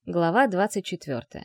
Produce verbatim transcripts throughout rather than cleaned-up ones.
Глава двадцать четвёртая.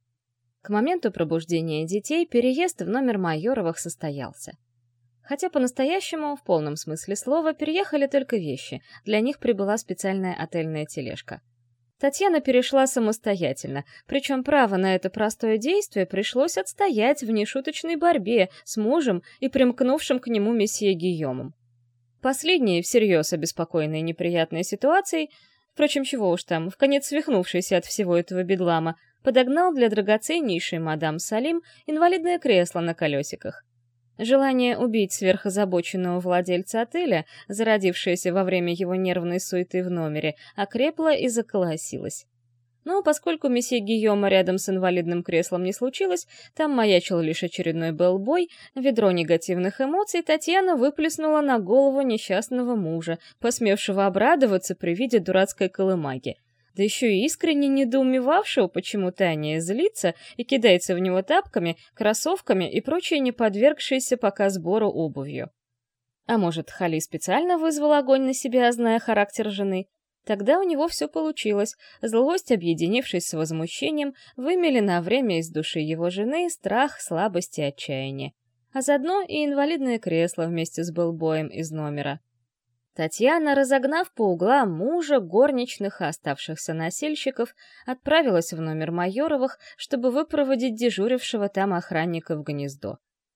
К моменту пробуждения детей переезд в номер Майоровых состоялся. Хотя по-настоящему, в полном смысле слова, переехали только вещи, для них прибыла специальная отельная тележка. Татьяна перешла самостоятельно, причем право на это простое действие пришлось отстоять в нешуточной борьбе с мужем и примкнувшим к нему месье Гийомом. Последний, всерьез обеспокоенный неприятной ситуацией, впрочем, чего уж там, вконец свихнувшийся от всего этого бедлама, подогнал для драгоценнейшей мадам Салим инвалидное кресло на колесиках. Желание убить сверхозабоченного владельца отеля, зародившееся во время его нервной суеты в номере, окрепло и заколосилось. Но поскольку месье Гийома рядом с инвалидным креслом не случилось, там маячил лишь очередной белбой, ведро негативных эмоций Татьяна выплеснула на голову несчастного мужа, посмевшего обрадоваться при виде дурацкой колымаги. Да еще и искренне недоумевавшего, почему Таня злится и кидается в него тапками, кроссовками и прочей не подвергшейся пока сбору обувью. А может, Хали специально вызвал огонь на себя, зная характер жены? Тогда у него все получилось. Злость, объединившись с возмущением, вымели на время из души его жены страх, слабость и отчаяние. А заодно и инвалидное кресло вместе с белбоем из номера. Татьяна, разогнав по углам мужа, горничных и оставшихся носильщиков, отправилась в номер Майоровых, чтобы выпроводить дежурившего там охранника в гнездо.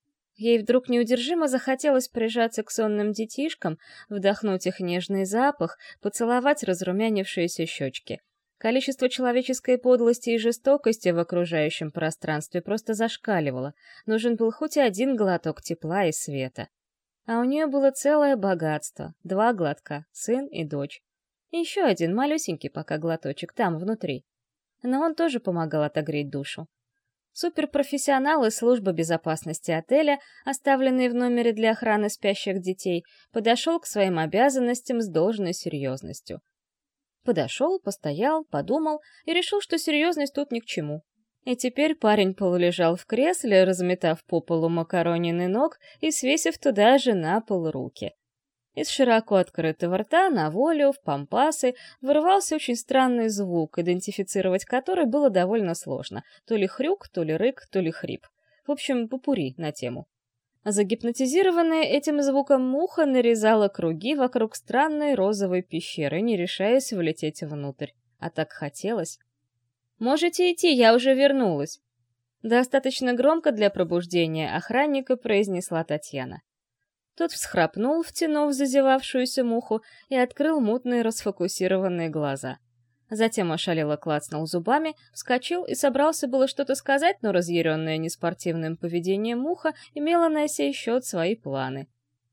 Ей вдруг неудержимо захотелось прижаться к сонным детишкам, вдохнуть их нежный запах, поцеловать разрумянившиеся щечки. Количество человеческой подлости и жестокости в окружающем пространстве просто зашкаливало. Нужен был хоть один глоток тепла и света. А у нее было целое богатство. Два глотка, сын и дочь. И еще один, малюсенький пока глоточек, там, внутри. Но он тоже помогал отогреть душу. Суперпрофессионал из службы безопасности отеля, оставленный в номере для охраны спящих детей, подошел к своим обязанностям с должной серьезностью. Подошел, постоял, подумал и решил, что серьезность тут ни к чему. И теперь парень полулежал в кресле, разметав по полу макаронины ног и свесив туда же на пол руки. Из широко открытого рта на волю, в пампасы, вырывался очень странный звук, идентифицировать который было довольно сложно. То ли хрюк, то ли рык, то ли хрип. В общем, попурри на тему. Загипнотизированная этим звуком муха нарезала круги вокруг странной розовой пещеры, не решаясь влететь внутрь. А так хотелось. «Можете идти, я уже вернулась!» Достаточно громко для пробуждения охранника произнесла Татьяна. Тот всхрапнул, втянув зазевавшуюся муху, и открыл мутные расфокусированные глаза. Затем ошалело клацнул зубами, вскочил и собрался было что-то сказать, но разъяренная неспортивным поведением муха имела на сей счет свои планы.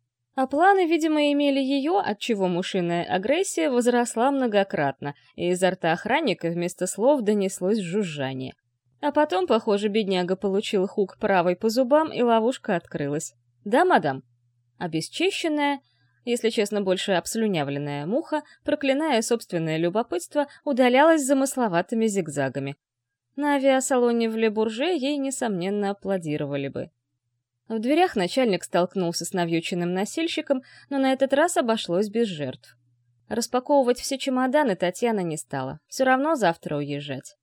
А планы, видимо, имели ее, отчего мушиная агрессия возросла многократно, и изо рта охранника вместо слов донеслось жужжание. А потом, похоже, бедняга получил хук правой по зубам, и ловушка открылась. «Да, мадам?» Обесчищенная, если честно, больше обслюнявленная муха, проклиная собственное любопытство, удалялась замысловатыми зигзагами. На авиасалоне в Ле-Бурже ей, несомненно, аплодировали бы. В дверях начальник столкнулся с навьюченным носильщиком, но на этот раз обошлось без жертв. Распаковывать все чемоданы Татьяна не стала. Все равно завтра уезжать.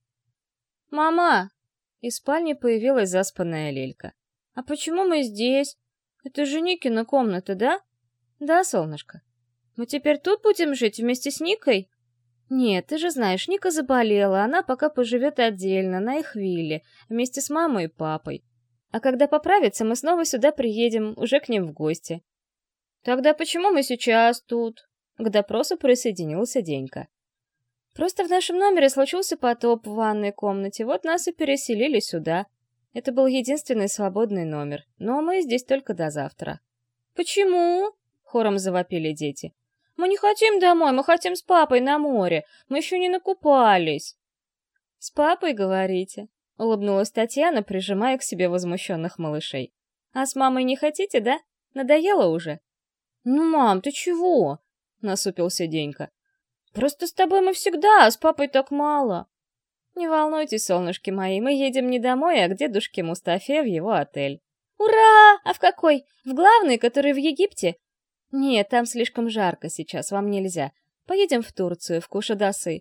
«Мама!» Из спальни появилась заспанная Лелька. «А почему мы здесь? Это же Никина комната, да?» «Да, солнышко. Мы теперь тут будем жить вместе с Никой?» «Нет, ты же знаешь, Ника заболела, она пока поживет отдельно, на их вилле, вместе с мамой и папой. А когда поправится, мы снова сюда приедем, уже к ним в гости». «Тогда почему мы сейчас тут?» К допросу присоединился Денька. «Просто в нашем номере случился потоп в ванной комнате, вот нас и переселили сюда. Это был единственный свободный номер, но мы здесь только до завтра». «Почему?» — хором завопили дети. «Мы не хотим домой, мы хотим с папой на море, мы еще не накупались». «С папой, говорите?» — улыбнулась Татьяна, прижимая к себе возмущенных малышей. «А с мамой не хотите, да? Надоело уже?» «Ну, мам, ты чего?» — насупился Денька. «Просто с тобой мы всегда, а с папой так мало». «Не волнуйтесь, солнышки мои, мы едем не домой, а к дедушке Мустафе в его отель». «Ура! А в какой? В главный, который в Египте?» «Нет, там слишком жарко сейчас, вам нельзя. Поедем в Турцию, в Кушадасы».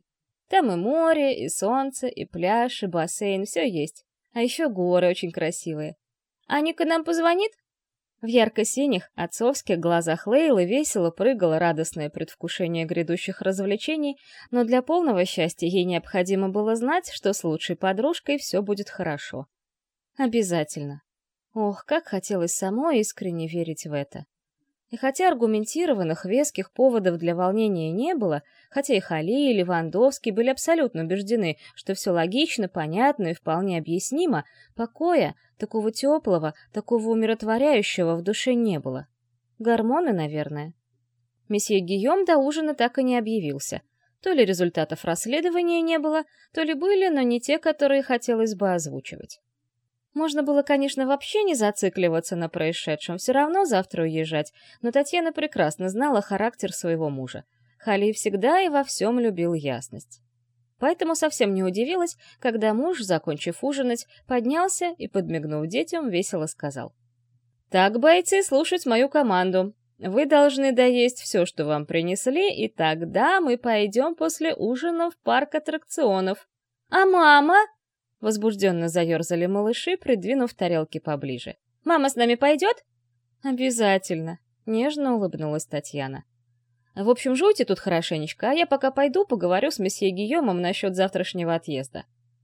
Там и море, и солнце, и пляж, и бассейн, все есть. А еще горы очень красивые. А Ника нам позвонит? В ярко-синих, отцовских глазах Лейлы весело прыгало радостное предвкушение грядущих развлечений, но для полного счастья ей необходимо было знать, что с лучшей подружкой все будет хорошо. Обязательно. Ох, как хотелось самой искренне верить в это. И хотя аргументированных, веских поводов для волнения не было, хотя и Хали, и Левандовский были абсолютно убеждены, что все логично, понятно и вполне объяснимо, покоя, такого теплого, такого умиротворяющего в душе не было. Гормоны, наверное. Месье Гийом до ужина так и не объявился. То ли результатов расследования не было, то ли были, но не те, которые хотелось бы озвучивать. Можно было, конечно, вообще не зацикливаться на происшедшем, все равно завтра уезжать, но Татьяна прекрасно знала характер своего мужа. Хали всегда и во всем любил ясность. Поэтому совсем не удивилась, когда муж, закончив ужинать, поднялся и, подмигнув детям, весело сказал: «Так, бойцы, слушать мою команду. Вы должны доесть все, что вам принесли, и тогда мы пойдем после ужина в парк аттракционов». «А мама?» — возбужденно заерзали малыши, придвинув тарелки поближе. «Мама с нами пойдет?» «Обязательно», — нежно улыбнулась Татьяна. «В общем, жуйте тут хорошенечко, а я пока пойду поговорю с месье Гийомом насчет завтрашнего отъезда».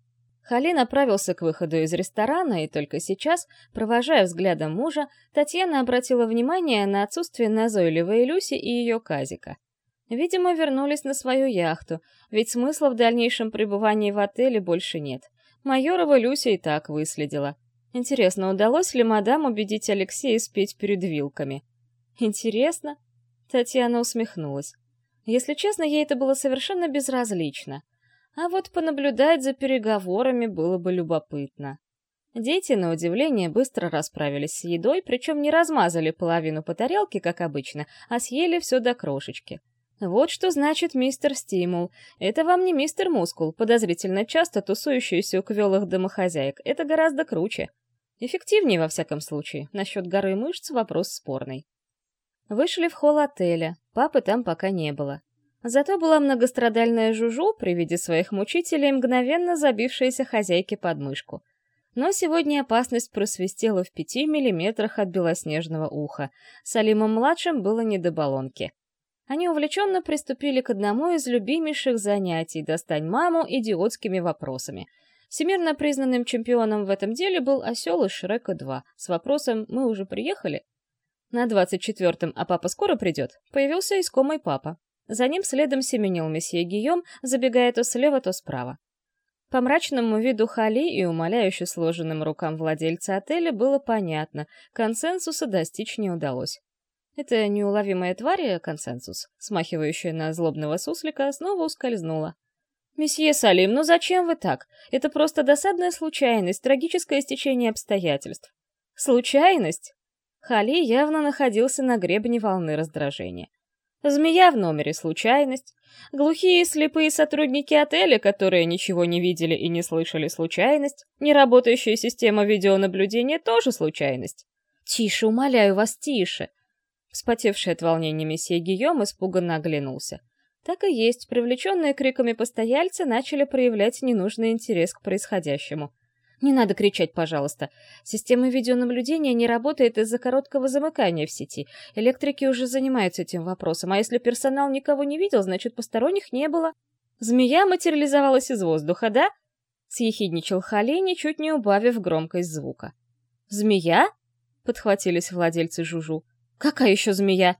Хали направился к выходу из ресторана, и только сейчас, провожая взглядом мужа, Татьяна обратила внимание на отсутствие назойливой Люси и ее Казика. Видимо, вернулись на свою яхту, ведь смысла в дальнейшем пребывании в отеле больше нет. Майорова Люся и так выследила. Интересно, удалось ли мадам убедить Алексея спеть перед вилками? Интересно? Татьяна усмехнулась. Если честно, ей это было совершенно безразлично. А вот понаблюдать за переговорами было бы любопытно. Дети, на удивление, быстро расправились с едой, причем не размазали половину по тарелке, как обычно, а съели все до крошечки. Вот что значит мистер Стимул. Это вам не мистер Мускул, подозрительно часто тусующийся у квелых домохозяек. Это гораздо круче. Эффективнее, во всяком случае. Насчет горы мышц вопрос спорный. Вышли в холл отеля. Папы там пока не было. Зато была многострадальная Жужу, при виде своих мучителей, мгновенно забившаяся хозяйке под мышку. Но сегодня опасность просвистела в пяти миллиметрах от белоснежного уха. Салимом-младшим было не до баллонки. Они увлеченно приступили к одному из любимейших занятий «Достань маму» идиотскими вопросами. Всемирно признанным чемпионом в этом деле был осел из Шрека два с вопросом «Мы уже приехали?». На двадцать четвёртом «А папа скоро придет?» появился искомый папа. За ним следом семенил месье Гийом, забегая то слева, то справа. По мрачному виду Хали и умоляюще сложенным рукам владельца отеля было понятно, консенсуса достичь не удалось. Эта неуловимая тварь, консенсус, смахивающая на злобного суслика, снова ускользнула. «Месье Салим, ну зачем вы так? Это просто досадная случайность, трагическое стечение обстоятельств». «Случайность?» Хали явно находился на гребне волны раздражения. «Змея в номере — случайность. Глухие и слепые сотрудники отеля, которые ничего не видели и не слышали — случайность. Неработающая система видеонаблюдения — тоже случайность». «Тише, умоляю вас, тише!» Вспотевший от волнения месье Гийом испуганно оглянулся. Так и есть, привлеченные криками постояльцы начали проявлять ненужный интерес к происходящему. «Не надо кричать, пожалуйста. Система видеонаблюдения не работает из-за короткого замыкания в сети. Электрики уже занимаются этим вопросом, а если персонал никого не видел, значит, посторонних не было. Змея материализовалась из воздуха, да?» Съехидничал Хали, ничуть не убавив громкость звука. «Змея?» — подхватились владельцы Жужу. «Какая еще змея?»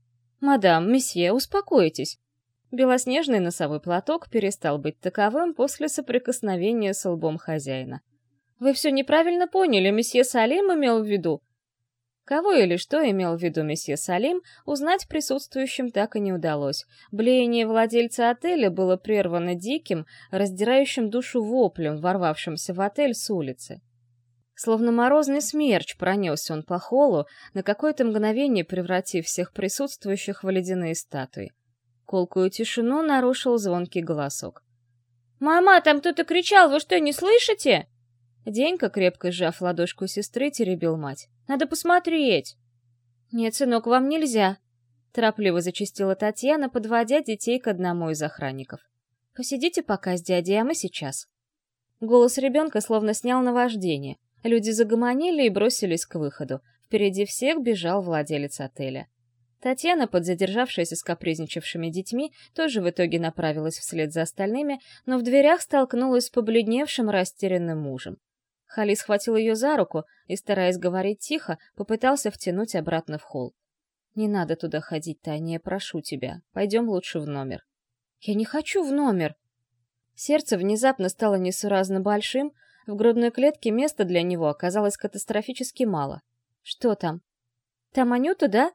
«Мадам, месье, успокойтесь». Белоснежный носовой платок перестал быть таковым после соприкосновения с лбом хозяина. «Вы все неправильно поняли, месье Салим имел в виду». Кого или что имел в виду месье Салим, узнать присутствующим так и не удалось. Блеяние владельца отеля было прервано диким, раздирающим душу воплем, ворвавшимся в отель с улицы. Словно морозный смерч пронесся он по холлу, на какое-то мгновение превратив всех присутствующих в ледяные статуи. Колкую тишину нарушил звонкий голосок. «Мама, там кто-то кричал, вы что, не слышите?» Денька, крепко сжав ладошку сестры, теребил мать. «Надо посмотреть!» «Нет, сынок, вам нельзя!» Торопливо зачастила Татьяна, подводя детей к одному из охранников. «Посидите пока с дядей, а мы сейчас». Голос ребенка словно снял наваждение. Люди загомонили и бросились к выходу. Впереди всех бежал владелец отеля. Татьяна, подзадержавшаяся с капризничавшими детьми, тоже в итоге направилась вслед за остальными, но в дверях столкнулась с побледневшим, растерянным мужем. Хали схватил ее за руку и, стараясь говорить тихо, попытался втянуть обратно в холл. «Не надо туда ходить, Таня, прошу тебя. Пойдем лучше в номер». «Я не хочу в номер!» Сердце внезапно стало несуразно большим, в грудной клетке места для него оказалось катастрофически мало. «Что там?» «Там Анюта, да?»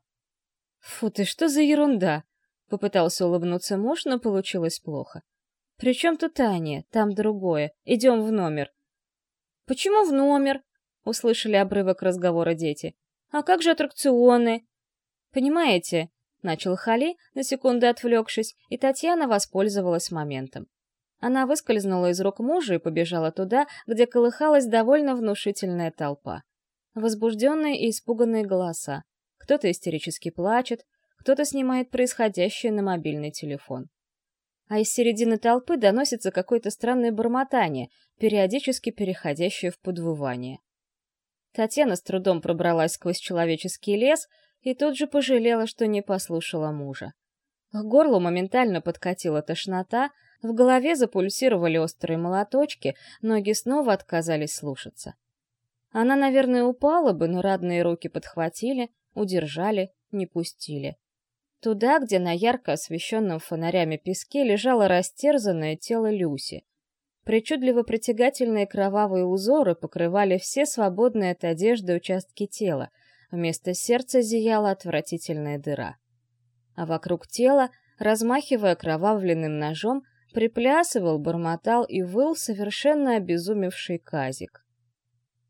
«Фу ты, что за ерунда!» — попытался улыбнуться муж, но получилось плохо. «При чем тут Аня? Там другое. Идем в номер». «Почему в номер?» — услышали обрывок разговора дети. «А как же аттракционы?» «Понимаете?» — начал Хали, на секунду отвлекшись, и Татьяна воспользовалась моментом. Она выскользнула из рук мужа и побежала туда, где колыхалась довольно внушительная толпа. Возбужденные и испуганные голоса. Кто-то истерически плачет, кто-то снимает происходящее на мобильный телефон. А из середины толпы доносится какое-то странное бормотание, периодически переходящее в подвывание. Татьяна с трудом пробралась сквозь человеческий лес и тут же пожалела, что не послушала мужа. К горлу моментально подкатила тошнота, в голове запульсировали острые молоточки, ноги снова отказались слушаться. Она, наверное, упала бы, но родные руки подхватили, удержали, не пустили. Туда, где на ярко освещенном фонарями песке лежало растерзанное тело Люси. Причудливо притягательные кровавые узоры покрывали все свободные от одежды участки тела, вместо сердца зияла отвратительная дыра. А вокруг тела, размахивая окровавленным ножом, приплясывал, бормотал и выл совершенно обезумевший Казик.